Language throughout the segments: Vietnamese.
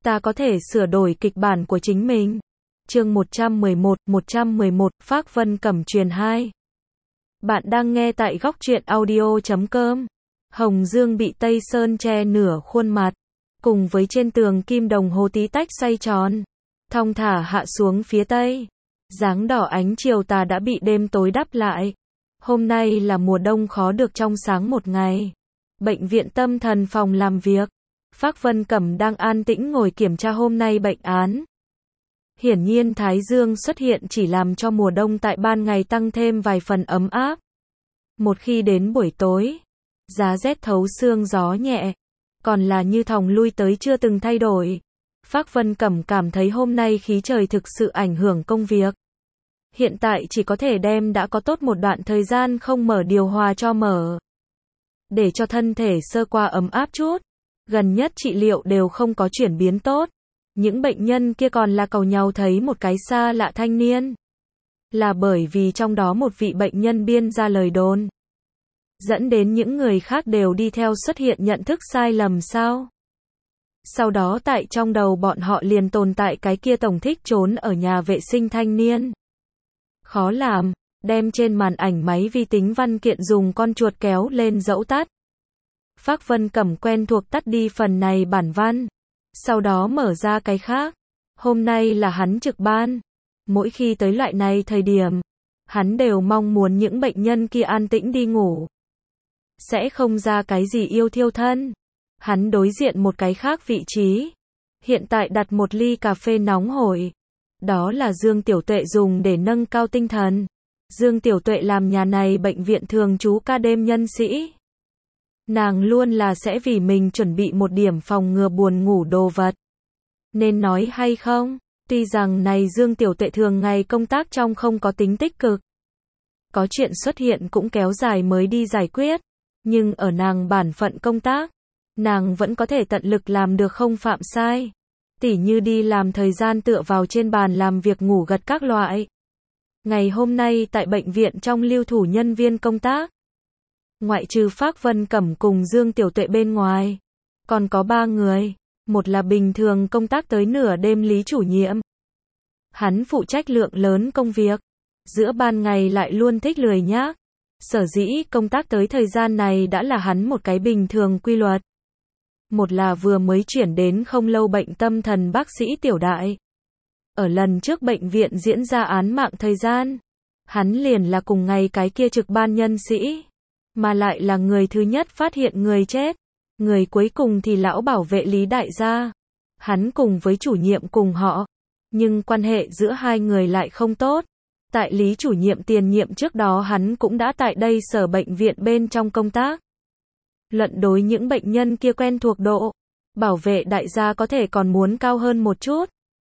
ta có thể sửa đổi kịch bản của chính mình. Chương 111, Phác Vân Cẩm truyền 2. Bạn đang nghe tại góc truyện audio.com. Hồng Dương bị Tây Sơn che nửa khuôn mặt, cùng với trên tường kim đồng hồ tí tách xoay tròn, thong thả hạ xuống phía tây. Dáng đỏ ánh chiều tà đã bị đêm tối đắp lại. Hôm nay là mùa đông khó được trong sáng một ngày. Bệnh viện tâm thần phòng làm việc. Phác Vân Cẩm đang an tĩnh ngồi kiểm tra hôm nay bệnh án. Hiển nhiên Thái Dương xuất hiện chỉ làm cho mùa đông tại ban ngày tăng thêm vài phần ấm áp. Một khi đến buổi tối, giá rét thấu xương gió nhẹ, còn là như thòng lui tới chưa từng thay đổi. Phác Vân Cẩm cảm thấy hôm nay khí trời thực sự ảnh hưởng công việc. Hiện tại chỉ có thể đem đã có tốt một đoạn thời gian không mở điều hòa cho mở, để cho thân thể sơ qua ấm áp chút. Gần nhất trị liệu đều không có chuyển biến tốt. Những bệnh nhân kia còn là cầu nhau thấy một cái xa lạ thanh niên. Là bởi vì trong đó một vị bệnh nhân biên ra lời đồn, dẫn đến những người khác đều đi theo xuất hiện nhận thức sai lầm sao? Sau đó tại trong đầu bọn họ liền tồn tại cái kia tổng thích trốn ở nhà vệ sinh thanh niên. Khó làm, đem trên màn ảnh máy vi tính văn kiện dùng con chuột kéo lên dẫu tắt. Phác Vân Cẩm quen thuộc tắt đi phần này bản văn, sau đó mở ra cái khác. Hôm nay là hắn trực ban. Mỗi khi tới loại này thời điểm, hắn đều mong muốn những bệnh nhân kia an tĩnh đi ngủ, sẽ không ra cái gì yêu thiêu thân. Hắn đối diện một cái khác vị trí, hiện tại đặt một ly cà phê nóng hổi. Đó là Dương Tiểu Tuệ dùng để nâng cao tinh thần. Dương Tiểu Tuệ làm nhà này bệnh viện thường trú ca đêm nhân sĩ. Nàng luôn là sẽ vì mình chuẩn bị một điểm phòng ngừa buồn ngủ đồ vật. Nên nói hay không? Tuy rằng này Dương Tiểu Tuệ thường ngày công tác trong không có tính tích cực, có chuyện xuất hiện cũng kéo dài mới đi giải quyết, nhưng ở nàng bản phận công tác, nàng vẫn có thể tận lực làm được không phạm sai. Tỉ như đi làm thời gian tựa vào trên bàn làm việc ngủ gật các loại. Ngày hôm nay tại bệnh viện trong lưu thủ nhân viên công tác, ngoại trừ Phác Vân Cẩm cùng Dương Tiểu Tuệ bên ngoài, còn có 3 người. Một là bình thường công tác tới nửa đêm Lý chủ nhiệm. Hắn phụ trách lượng lớn công việc, giữa ban ngày lại luôn thích lười nhác. Sở dĩ công tác tới thời gian này đã là hắn một cái bình thường quy luật. Một là vừa mới chuyển đến không lâu bệnh tâm thần bác sĩ Tiểu Đại. Ở lần trước bệnh viện diễn ra án mạng thời gian, hắn liền là cùng ngày cái kia trực ban nhân sĩ, mà lại là người thứ nhất phát hiện người chết. Người cuối cùng thì lão bảo vệ Lý đại gia. Hắn cùng với chủ nhiệm cùng họ, nhưng quan hệ giữa hai người lại không tốt. Tại Lý chủ nhiệm tiền nhiệm trước đó hắn cũng đã tại đây sở bệnh viện bên trong công tác. Luận đối những bệnh nhân kia quen thuộc độ, bảo vệ đại gia có thể còn muốn cao hơn một chút.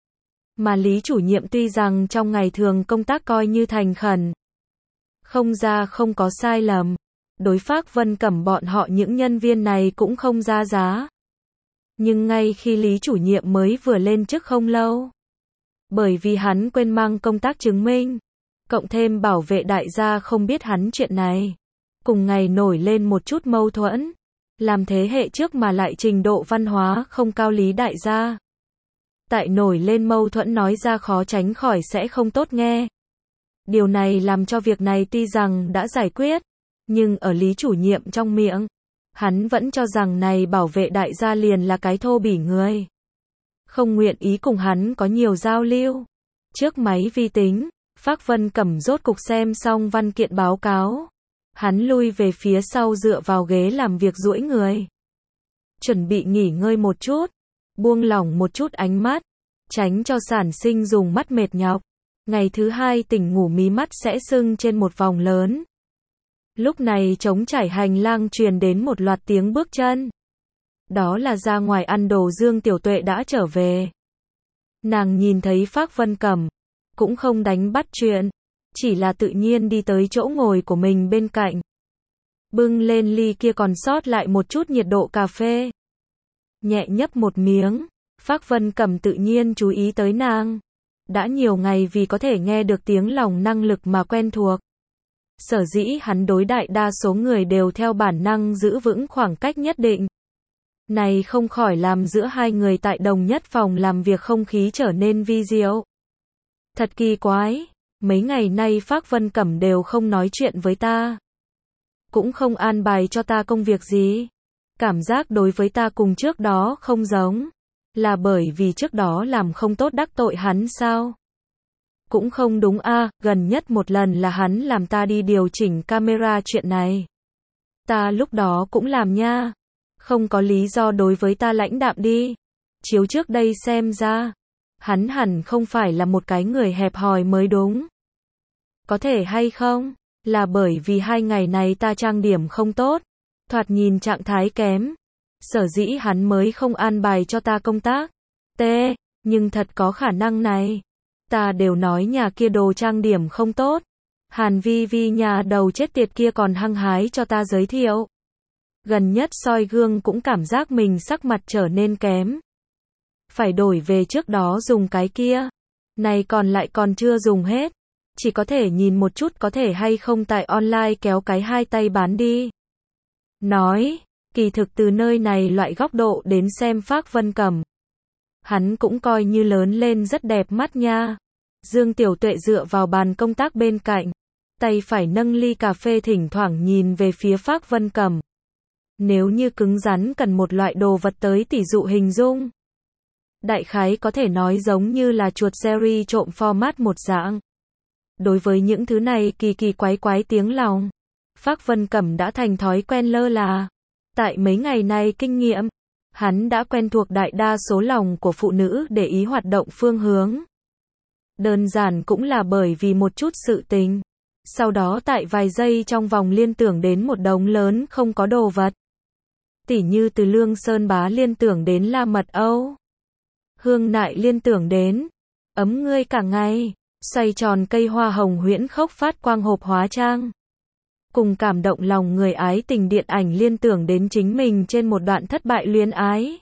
Mà Lý chủ nhiệm tuy rằng trong ngày thường công tác coi như thành khẩn, không ra không có sai lầm, đối Phác Vân Cẩm bọn họ những nhân viên này cũng không ra giá. Nhưng ngay khi Lý chủ nhiệm mới vừa lên chức không lâu, bởi vì hắn quên mang công tác chứng minh, cộng thêm bảo vệ đại gia không biết hắn chuyện này, cùng ngày nổi lên một chút mâu thuẫn, làm thế hệ trước mà lại trình độ văn hóa không cao Lý đại gia. Tại nổi lên mâu thuẫn nói ra khó tránh khỏi sẽ không tốt nghe. Điều này làm cho việc này tuy rằng đã giải quyết, nhưng ở Lý chủ nhiệm trong miệng, hắn vẫn cho rằng này bảo vệ đại gia liền là cái thô bỉ người, không nguyện ý cùng hắn có nhiều giao lưu. Trước máy vi tính, Phác Vân Cẩm rốt cục xem xong văn kiện báo cáo. Hắn lui về phía sau dựa vào ghế làm việc duỗi người, chuẩn bị nghỉ ngơi một chút, buông lỏng một chút ánh mắt, tránh cho sản sinh dùng mắt mệt nhọc. Ngày thứ hai tỉnh ngủ mí mắt sẽ sưng trên một vòng lớn. Lúc này trống trải hành lang truyền đến một loạt tiếng bước chân. Đó là ra ngoài ăn đồ Dương Tiểu Tuệ đã trở về. Nàng nhìn thấy Phác Vân Cẩm, cũng không đánh bắt chuyện, chỉ là tự nhiên đi tới chỗ ngồi của mình bên cạnh. Bưng lên ly kia còn sót lại một chút nhiệt độ cà phê. Nhẹ nhấp một miếng, Phác Vân Cẩm tự nhiên chú ý tới nàng. Đã nhiều ngày vì có thể nghe được tiếng lòng năng lực mà quen thuộc. Sở dĩ hắn đối đại đa số người đều theo bản năng giữ vững khoảng cách nhất định. Này không khỏi làm giữa hai người tại đồng nhất phòng làm việc không khí trở nên vi diệu. Thật kỳ quái, mấy ngày nay Phác Vân Cẩm đều không nói chuyện với ta. Cũng không an bài cho ta công việc gì. Cảm giác đối với ta cùng trước đó không giống. Là bởi vì trước đó làm không tốt đắc tội hắn sao? Cũng không đúng a, gần nhất một lần là hắn làm ta đi điều chỉnh camera chuyện này. Ta lúc đó cũng làm nha. Không có lý do đối với ta lãnh đạm đi. Chiếu trước đây xem ra, hắn hẳn không phải là một cái người hẹp hòi mới đúng. Có thể hay không? Là bởi vì 2 ngày này ta trang điểm không tốt, thoạt nhìn trạng thái kém. Sở dĩ hắn mới không an bài cho ta công tác. Nhưng thật có khả năng này. Ta đều nói nhà kia đồ trang điểm không tốt. Hàn Vi Vi nhà đầu chết tiệt kia còn hăng hái cho ta giới thiệu. Gần nhất soi gương cũng cảm giác mình sắc mặt trở nên kém. Phải đổi về trước đó dùng cái kia. Này còn lại còn chưa dùng hết. Chỉ có thể nhìn một chút có thể hay không tại online kéo cái 2 tay bán đi. Nói, kỳ thực từ nơi này loại góc độ đến xem Phác Vân Cẩm. Hắn cũng coi như lớn lên rất đẹp mắt nha. Dương Tiểu Tuệ dựa vào bàn công tác bên cạnh. Tay phải nâng ly cà phê thỉnh thoảng nhìn về phía Phác Vân Cẩm. Nếu như cứng rắn cần một loại đồ vật tới tỉ dụ hình dung. Đại khái có thể nói giống như là chuột series trộm format một dạng. Đối với những thứ này kỳ kỳ quái quái tiếng lòng, Phác Vân Cẩm đã thành thói quen lơ là. Tại mấy ngày này kinh nghiệm, hắn đã quen thuộc đại đa số lòng của phụ nữ để ý hoạt động phương hướng. Đơn giản cũng là bởi vì một chút sự tình. Sau đó tại vài giây trong vòng liên tưởng đến một đống lớn không có đồ vật. Tỉ như từ Lương Sơn Bá liên tưởng đến La Mật Âu. Hương Nại liên tưởng đến ấm ngươi cả ngày. Xoay tròn cây hoa hồng huyễn khốc phát quang hộp hóa trang. Cùng cảm động lòng người ái tình điện ảnh liên tưởng đến chính mình trên một đoạn thất bại luyến ái.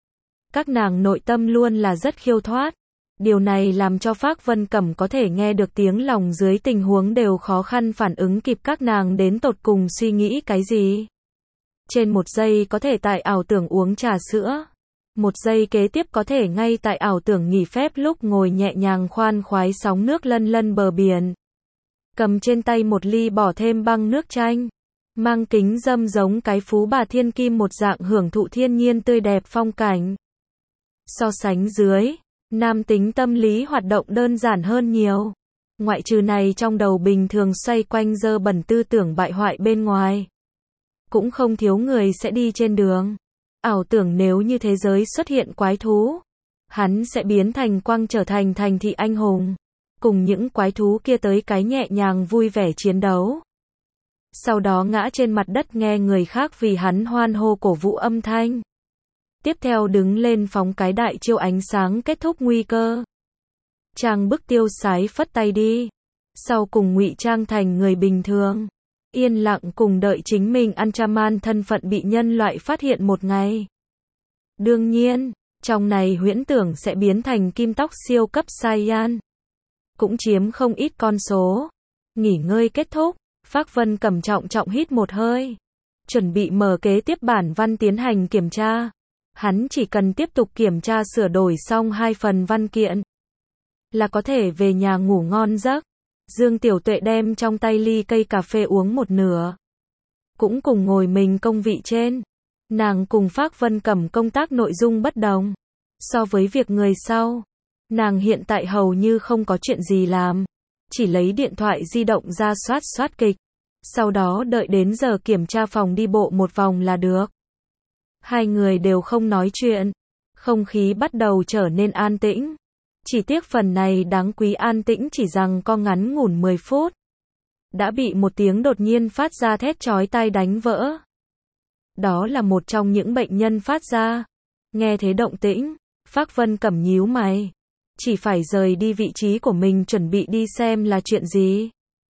Các nàng nội tâm luôn là rất khiêu thoát. Điều này làm cho Phác Vân Cẩm có thể nghe được tiếng lòng dưới tình huống đều khó khăn phản ứng kịp các nàng đến tột cùng suy nghĩ cái gì. Trên một giây có thể tại ảo tưởng uống trà sữa. Một giây kế tiếp có thể ngay tại ảo tưởng nghỉ phép lúc ngồi nhẹ nhàng khoan khoái sóng nước lân lân bờ biển. Cầm trên tay một ly bỏ thêm băng nước chanh. Mang kính dâm giống cái phú bà thiên kim một dạng hưởng thụ thiên nhiên tươi đẹp phong cảnh. So sánh dưới, nam tính tâm lý hoạt động đơn giản hơn nhiều. Ngoại trừ này trong đầu bình thường xoay quanh dơ bẩn tư tưởng bại hoại bên ngoài. Cũng không thiếu người sẽ đi trên đường. Ảo tưởng nếu như thế giới xuất hiện quái thú, hắn sẽ biến thành quang trở thành thành thị anh hùng. Cùng những quái thú kia tới cái nhẹ nhàng vui vẻ chiến đấu. Sau đó ngã trên mặt đất nghe người khác vì hắn hoan hô cổ vũ âm thanh. Tiếp theo đứng lên phóng cái đại chiêu ánh sáng kết thúc nguy cơ. Trang bức tiêu sái phất tay đi. Sau cùng ngụy trang thành người bình thường. Yên lặng cùng đợi chính mình Anchaman thân phận bị nhân loại phát hiện một ngày. Đương nhiên, trong này huyễn tưởng sẽ biến thành kim tóc siêu cấp Saiyan. Cũng chiếm không ít con số. Nghỉ ngơi kết thúc, Phác Vân Cẩm trọng hít một hơi. Chuẩn bị mở kế tiếp bản văn tiến hành kiểm tra. Hắn chỉ cần tiếp tục kiểm tra sửa đổi xong 2 phần văn kiện. Là có thể về nhà ngủ ngon giấc. Dương Tiểu Tuệ đem trong tay ly cây cà phê uống một nửa. Cũng cùng ngồi mình công vị trên. Nàng cùng Phác Vân Cẩm công tác nội dung bất đồng. So với việc người sau, nàng hiện tại hầu như không có chuyện gì làm. Chỉ lấy điện thoại di động ra soát kịch. Sau đó đợi đến giờ kiểm tra phòng đi bộ một vòng là được. Hai người đều không nói chuyện. Không khí bắt đầu trở nên an tĩnh. Chỉ tiếc phần này đáng quý an tĩnh chỉ rằng co ngắn ngủn 10 phút. Đã bị một tiếng đột nhiên phát ra thét chói tai đánh vỡ. Đó là một trong những bệnh nhân phát ra. Nghe thế động tĩnh, Phác Vân Cẩm nhíu mày. Chỉ phải rời đi vị trí của mình chuẩn bị đi xem là chuyện gì.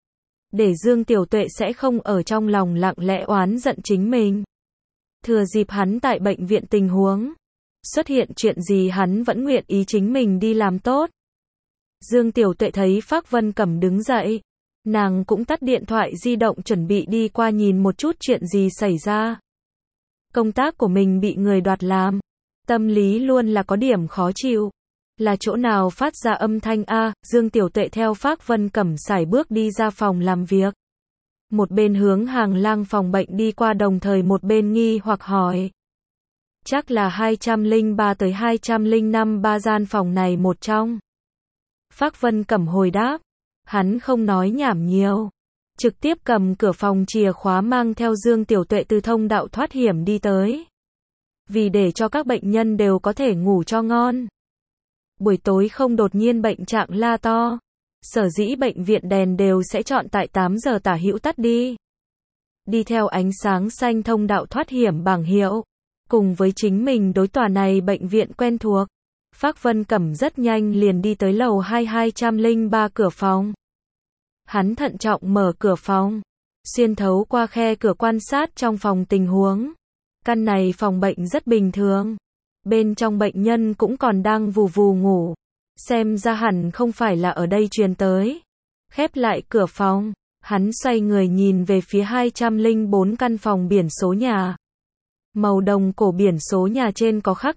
Để Dương Tiểu Tuệ sẽ không ở trong lòng lặng lẽ oán giận chính mình. Thừa dịp hắn tại bệnh viện tình huống. Xuất hiện chuyện gì hắn vẫn nguyện ý chính mình đi làm tốt. Dương Tiểu Tuệ thấy Phác Vân Cẩm đứng dậy. Nàng cũng tắt điện thoại di động chuẩn bị đi qua nhìn một chút chuyện gì xảy ra. Công tác của mình bị người đoạt làm. Tâm lý luôn là có điểm khó chịu. Là chỗ nào phát ra âm thanh a? Dương Tiểu Tuệ theo Phác Vân Cẩm sải bước đi ra phòng làm việc. Một bên hướng hàng lang phòng bệnh đi qua, đồng thời một bên nghi hoặc hỏi. Chắc là 203 tới 205 ba gian phòng này một trong. Phác Vân Cẩm hồi đáp. Hắn không nói nhảm nhiều. Trực tiếp cầm cửa phòng chìa khóa mang theo Dương Tiểu Tuệ từ thông đạo thoát hiểm đi tới. Vì để cho các bệnh nhân đều có thể ngủ cho ngon. Buổi tối không đột nhiên bệnh trạng la to. Sở dĩ bệnh viện đèn đều sẽ chọn tại 8 giờ tả hữu tắt đi. Đi theo ánh sáng xanh thông đạo thoát hiểm bảng hiệu. Cùng với chính mình đối tòa này bệnh viện quen thuộc. Phác Vân Cẩm rất nhanh liền đi tới lầu 203 cửa phòng. Hắn thận trọng mở cửa phòng. Xuyên thấu qua khe cửa quan sát trong phòng tình huống. Căn này phòng bệnh rất bình thường. Bên trong bệnh nhân cũng còn đang vù vù ngủ. Xem ra hẳn không phải là ở đây truyền tới. Khép lại cửa phòng. Hắn xoay người nhìn về phía 204 căn phòng biển số nhà. Màu đồng cổ biển số nhà trên có khắc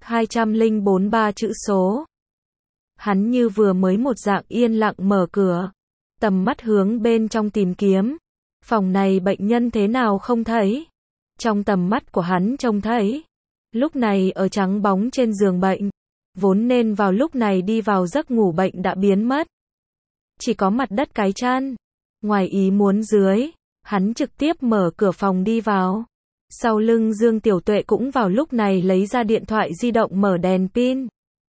2043 chữ số. Hắn như vừa mới một dạng yên lặng mở cửa. Tầm mắt hướng bên trong tìm kiếm. Phòng này bệnh nhân thế nào không thấy. Trong tầm mắt của hắn trông thấy. Lúc này ở trắng bóng trên giường bệnh. Vốn nên vào lúc này đi vào giấc ngủ bệnh đã biến mất. Chỉ có mặt đất cái chăn. Ngoài ý muốn dưới. Hắn trực tiếp mở cửa phòng đi vào. Sau lưng Dương Tiểu Tuệ cũng vào lúc này lấy ra điện thoại di động mở đèn pin.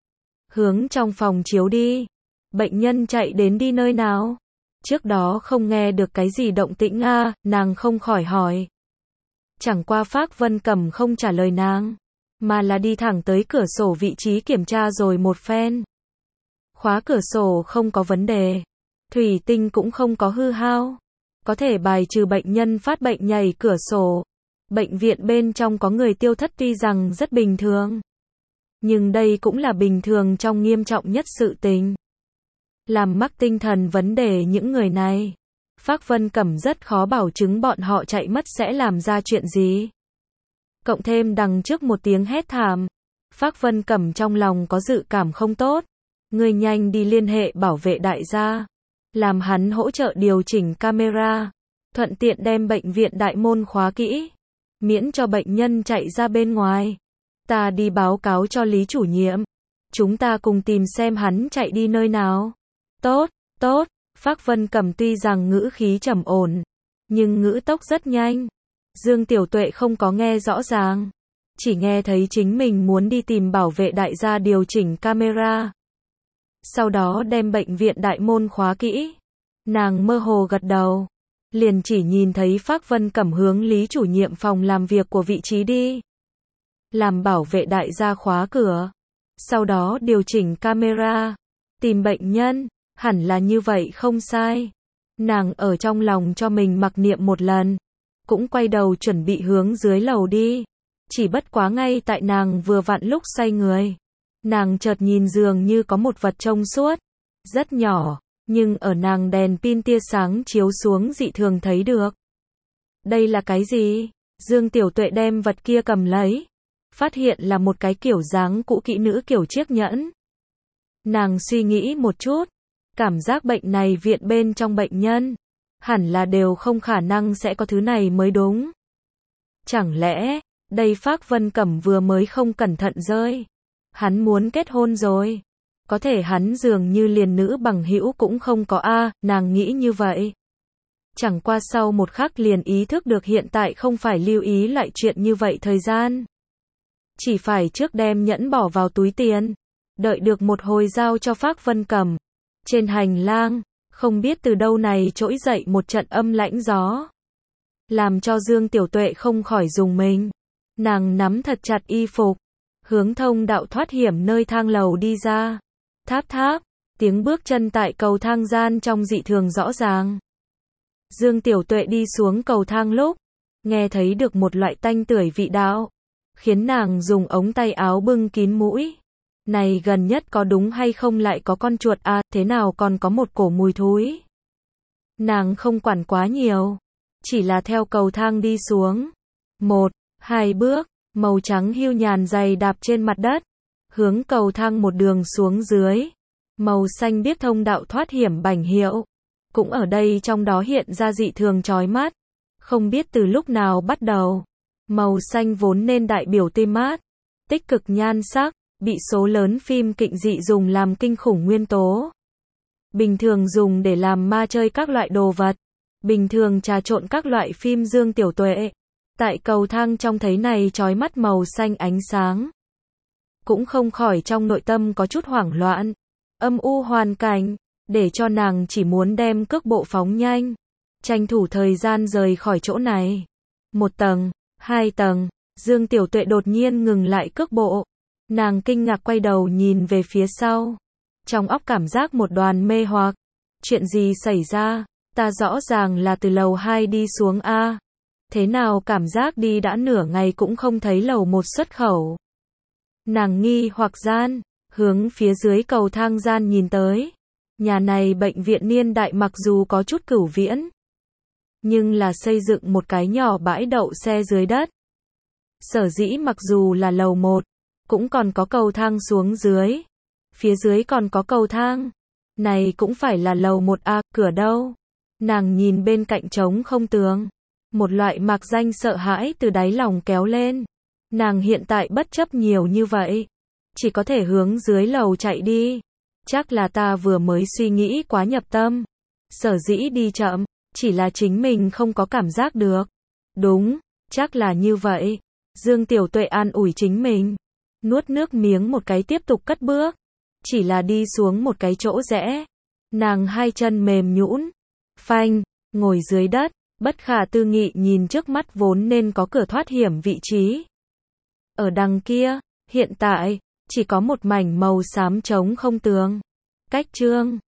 Hướng trong phòng chiếu đi. Bệnh nhân chạy đến đi nơi nào? Trước đó không nghe được cái gì động tĩnh a, nàng không khỏi hỏi. Chẳng qua Phác Vân Cẩm không trả lời nàng, mà là đi thẳng tới cửa sổ vị trí kiểm tra rồi một phen. Khóa cửa sổ không có vấn đề. Thủy tinh cũng không có hư hao. Có thể bài trừ bệnh nhân phát bệnh nhảy cửa sổ. Bệnh viện bên trong có người tiêu thất tuy rằng rất bình thường. Nhưng đây cũng là bình thường trong nghiêm trọng nhất sự tình. Làm mắc tinh thần vấn đề những người này. Phác Vân Cẩm rất khó bảo chứng bọn họ chạy mất sẽ làm ra chuyện gì. Cộng thêm đằng trước một tiếng hét thảm. Phác Vân Cẩm trong lòng có dự cảm không tốt. Người nhanh đi liên hệ bảo vệ đại gia. Làm hắn hỗ trợ điều chỉnh camera. Thuận tiện đem bệnh viện đại môn khóa kỹ. Miễn cho bệnh nhân chạy ra bên ngoài. Ta đi báo cáo cho Lý chủ nhiệm. Chúng ta cùng tìm xem hắn chạy đi nơi nào. Tốt, tốt. Phác Vân Cẩm tuy rằng ngữ khí trầm ổn, nhưng ngữ tốc rất nhanh. Dương Tiểu Tuệ không có nghe rõ ràng. Chỉ nghe thấy chính mình muốn đi tìm bảo vệ đại gia điều chỉnh camera. Sau đó đem bệnh viện đại môn khóa kỹ. Nàng mơ hồ gật đầu. Liền chỉ nhìn thấy Phác Vân Cẩm hướng Lý chủ nhiệm phòng làm việc của vị trí đi. Làm bảo vệ đại gia khóa cửa. Sau đó điều chỉnh camera. Tìm bệnh nhân. Hẳn là như vậy không sai. Nàng ở trong lòng cho mình mặc niệm một lần. Cũng quay đầu chuẩn bị hướng dưới lầu đi. Chỉ bất quá ngay tại nàng vừa vặn lúc xoay người. Nàng chợt nhìn dường như có một vật trong suốt. Rất nhỏ. Nhưng ở nàng đèn pin tia sáng chiếu xuống dị thường thấy được. Đây là cái gì? Dương Tiểu Tuệ đem vật kia cầm lấy. Phát hiện là một cái kiểu dáng cũ kỹ nữ kiểu chiếc nhẫn. Nàng suy nghĩ một chút. Cảm giác bệnh này viện bên trong bệnh nhân. Hẳn là đều không khả năng sẽ có thứ này mới đúng. Chẳng lẽ, đây Phác Vân Cẩm vừa mới không cẩn thận rơi. Hắn muốn kết hôn rồi. Có thể hắn dường như liền nữ bằng hữu cũng không có a, nàng nghĩ như vậy. Chẳng qua sau một khắc liền ý thức được hiện tại không phải lưu ý lại chuyện như vậy thời gian. Chỉ phải trước đem nhẫn bỏ vào túi tiền. Đợi được một hồi giao cho Phác Vân Cẩm. Trên hành lang, không biết từ đâu này trỗi dậy một trận âm lãnh gió. Làm cho Dương Tiểu Tuệ không khỏi rùng mình. Nàng nắm thật chặt y phục. Hướng thông đạo thoát hiểm nơi thang lầu đi ra. Tháp tháp, tiếng bước chân tại cầu thang gian trong dị thường rõ ràng. Dương Tiểu Tuệ đi xuống cầu thang lúc, nghe thấy được một loại tanh tưởi vị đạo. Khiến nàng dùng ống tay áo bưng kín mũi. Này gần nhất có đúng hay không lại có con chuột à, thế nào còn có một cổ mùi thối. Nàng không quản quá nhiều. Chỉ là theo cầu thang đi xuống. 1, 2 bước, màu trắng hưu nhàn dày đạp trên mặt đất, hướng cầu thang một đường xuống dưới. Màu xanh biếc thông đạo thoát hiểm bảnh hiệu, cũng ở đây trong đó hiện ra dị thường chói mắt. Không biết từ lúc nào bắt đầu, màu xanh vốn nên đại biểu tê mát, tích cực nhan sắc, bị số lớn phim kịnh dị dùng làm kinh khủng nguyên tố. Bình thường dùng để làm ma chơi các loại đồ vật, bình thường trà trộn các loại phim dương tiểu tuệ. Tại cầu thang trong thấy này chói mắt màu xanh ánh sáng, cũng không khỏi trong nội tâm có chút hoảng loạn. Âm u hoàn cảnh, để cho nàng chỉ muốn đem cước bộ phóng nhanh, tranh thủ thời gian rời khỏi chỗ này. 1 tầng, 2 tầng, Dương Tiểu Tuệ đột nhiên ngừng lại cước bộ. Nàng kinh ngạc quay đầu nhìn về phía sau. Trong óc cảm giác một đoàn mê hoặc. Chuyện gì xảy ra? Ta rõ ràng là từ lầu 2 đi xuống A. Thế nào cảm giác đi đã nửa ngày cũng không thấy lầu 1 xuất khẩu. Nàng nghi hoặc gian, hướng phía dưới cầu thang gian nhìn tới. Nhà này bệnh viện niên đại mặc dù có chút cửu viễn, nhưng là xây dựng một cái nhỏ bãi đậu xe dưới đất. Sở dĩ mặc dù là lầu 1, cũng còn có cầu thang xuống dưới. Phía dưới còn có cầu thang. Này cũng phải là lầu 1A, cửa đâu? Nàng nhìn bên cạnh trống không tường. Một loại mạc danh sợ hãi từ đáy lòng kéo lên. Nàng hiện tại bất chấp nhiều như vậy, chỉ có thể hướng dưới lầu chạy đi. Chắc là ta vừa mới suy nghĩ quá nhập tâm. Sở dĩ đi chậm, chỉ là chính mình không có cảm giác được. Đúng, chắc là như vậy. Dương Tiểu Tuệ an ủi chính mình. Nuốt nước miếng một cái tiếp tục cất bước. Chỉ là đi xuống một cái chỗ rẽ. Nàng hai chân mềm nhũn, phanh, ngồi dưới đất, bất khả tư nghị nhìn trước mắt vốn nên có cửa thoát hiểm vị trí. Ở đằng kia, hiện tại, chỉ có một mảnh màu xám trống không tường. Cách chương